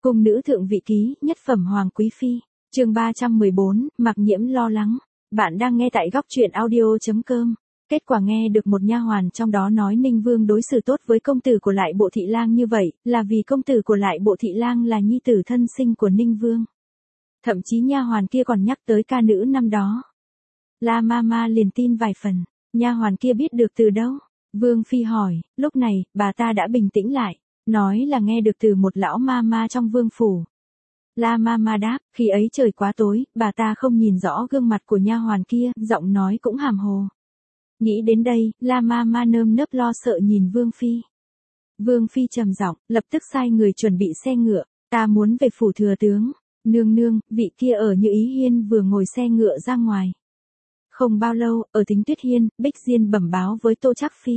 Cung nữ thượng vị ký, nhất phẩm hoàng quý phi. Chương 314, Mạc Nhiễm lo lắng. Bạn đang nghe tại góc truyện audio.com. Kết quả nghe được một nha hoàn trong đó nói Ninh Vương đối xử tốt với công tử của Lại Bộ Thị Lang như vậy, là vì công tử của Lại Bộ Thị Lang là nhi tử thân sinh của Ninh Vương. Thậm chí nha hoàn kia còn nhắc tới ca nữ năm đó. La Mama liền tin vài phần, nha hoàn kia biết được từ đâu? Vương phi hỏi, lúc này, bà ta đã bình tĩnh lại, nói là nghe được từ một lão mama trong vương phủ. La Mama đáp, khi ấy trời quá tối, bà ta không nhìn rõ gương mặt của nha hoàn kia, giọng nói cũng hàm hồ. Nghĩ đến đây, La Mama nơm nớp lo sợ nhìn Vương phi. Vương phi trầm giọng, lập tức sai người chuẩn bị xe ngựa, ta muốn về phủ thừa tướng. Nương nương, vị kia ở Như Ý Hiên vừa ngồi xe ngựa ra ngoài. Không bao lâu, ở Thính Tuyết Hiên, Bích Diên bẩm báo với Tô Trác Phi.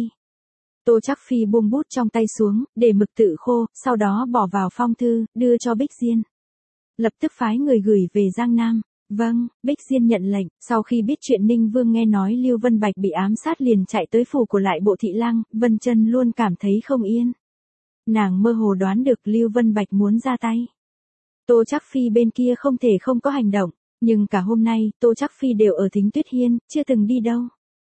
Tô Trác Phi buông bút trong tay xuống, để mực tự khô, sau đó bỏ vào phong thư, đưa cho Bích Diên. Lập tức phái người gửi về Giang Nam. Vâng, Bích Diên nhận lệnh, sau khi biết chuyện Ninh Vương nghe nói Lưu Vân Bạch bị ám sát liền chạy tới phủ của Lại Bộ Thị Lang, Vân Chân luôn cảm thấy không yên. Nàng mơ hồ đoán được Lưu Vân Bạch muốn ra tay. Tô Trác Phi bên kia không thể không có hành động, nhưng cả hôm nay, Tô Trác Phi đều ở Thính Tuyết Hiên, chưa từng đi đâu.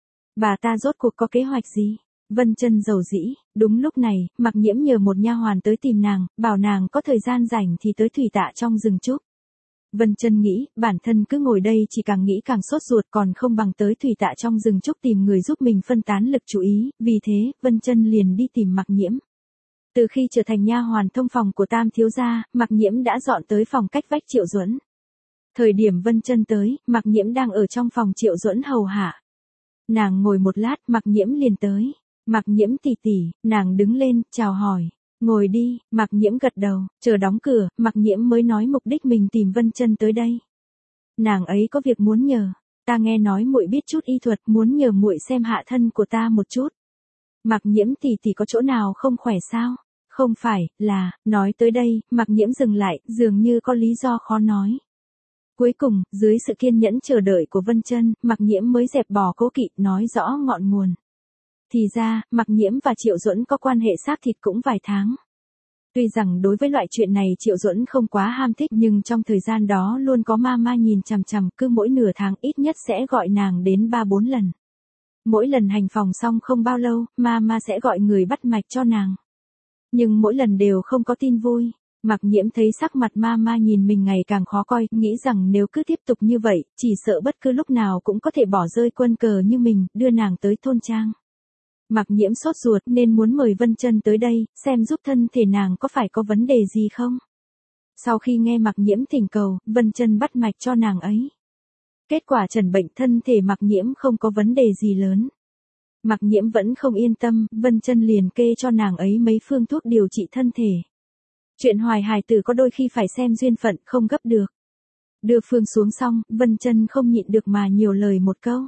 Bà ta rốt cuộc có kế hoạch gì? Vân Chân rầu rĩ, đúng lúc này, Mạc Nhiễm nhờ một nha hoàn tới tìm nàng, bảo nàng có thời gian rảnh thì tới thủy tạ trong rừng trúc. Vân Chân nghĩ, bản thân cứ ngồi đây chỉ càng nghĩ càng sốt ruột, còn không bằng tới thủy tạ trong rừng trúc tìm người giúp mình phân tán lực chú ý, vì thế, Vân Chân liền đi tìm Mạc Nhiễm. Từ khi trở thành nha hoàn thông phòng của Tam thiếu gia, Mạc Nhiễm đã dọn tới phòng cách vách Triệu Duẫn. Thời điểm Vân Chân tới, Mạc Nhiễm đang ở trong phòng Triệu Duẫn hầu hạ. Nàng ngồi một lát, Mạc Nhiễm liền tới. Mạc Nhiễm tỷ tỷ, nàng đứng lên, chào hỏi. Ngồi đi, Mạc Nhiễm gật đầu, chờ đóng cửa, Mạc Nhiễm mới nói mục đích mình tìm Vân Chân tới đây. Nàng ấy có việc muốn nhờ, ta nghe nói muội biết chút y thuật, muốn nhờ muội xem hạ thân của ta một chút. Mạc Nhiễm tỷ tỷ có chỗ nào không khỏe sao? Không phải, là, nói tới đây, Mạc Nhiễm dừng lại, dường như có lý do khó nói. Cuối cùng, dưới sự kiên nhẫn chờ đợi của Vân Chân, Mạc Nhiễm mới dẹp bỏ cố kỵ, nói rõ ngọn nguồn. Thì ra, Mạc Nhiễm và Triệu Duẫn có quan hệ xác thịt cũng vài tháng. Tuy rằng đối với loại chuyện này Triệu Duẫn không quá ham thích, nhưng trong thời gian đó luôn có mama nhìn chằm chằm, cứ mỗi nửa tháng ít nhất sẽ gọi nàng đến 3-4 lần. Mỗi lần hành phòng xong không bao lâu, mama sẽ gọi người bắt mạch cho nàng. Nhưng mỗi lần đều không có tin vui. Mạc Nhiễm thấy sắc mặt mama nhìn mình ngày càng khó coi, nghĩ rằng nếu cứ tiếp tục như vậy, chỉ sợ bất cứ lúc nào cũng có thể bỏ rơi quân cờ như mình, đưa nàng tới thôn trang. Mạc Nhiễm sốt ruột nên muốn mời Vân Chân tới đây, xem giúp thân thể nàng có phải có vấn đề gì không. Sau khi nghe Mạc Nhiễm thỉnh cầu, Vân Chân bắt mạch cho nàng ấy. Kết quả trần bệnh thân thể Mạc Nhiễm không có vấn đề gì lớn. Mạc Nhiễm vẫn không yên tâm, Vân Chân liền kê cho nàng ấy mấy phương thuốc điều trị thân thể. Chuyện hoài hài tử có đôi khi phải xem duyên phận, không gấp được. Đưa phương xuống xong, Vân Chân không nhịn được mà nhiều lời một câu.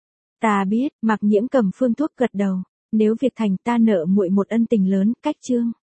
Ta biết, Mạc Nhiễm cầm phương thuốc gật đầu. Nếu việc thành ta nợ muội một ân tình lớn, cách chương.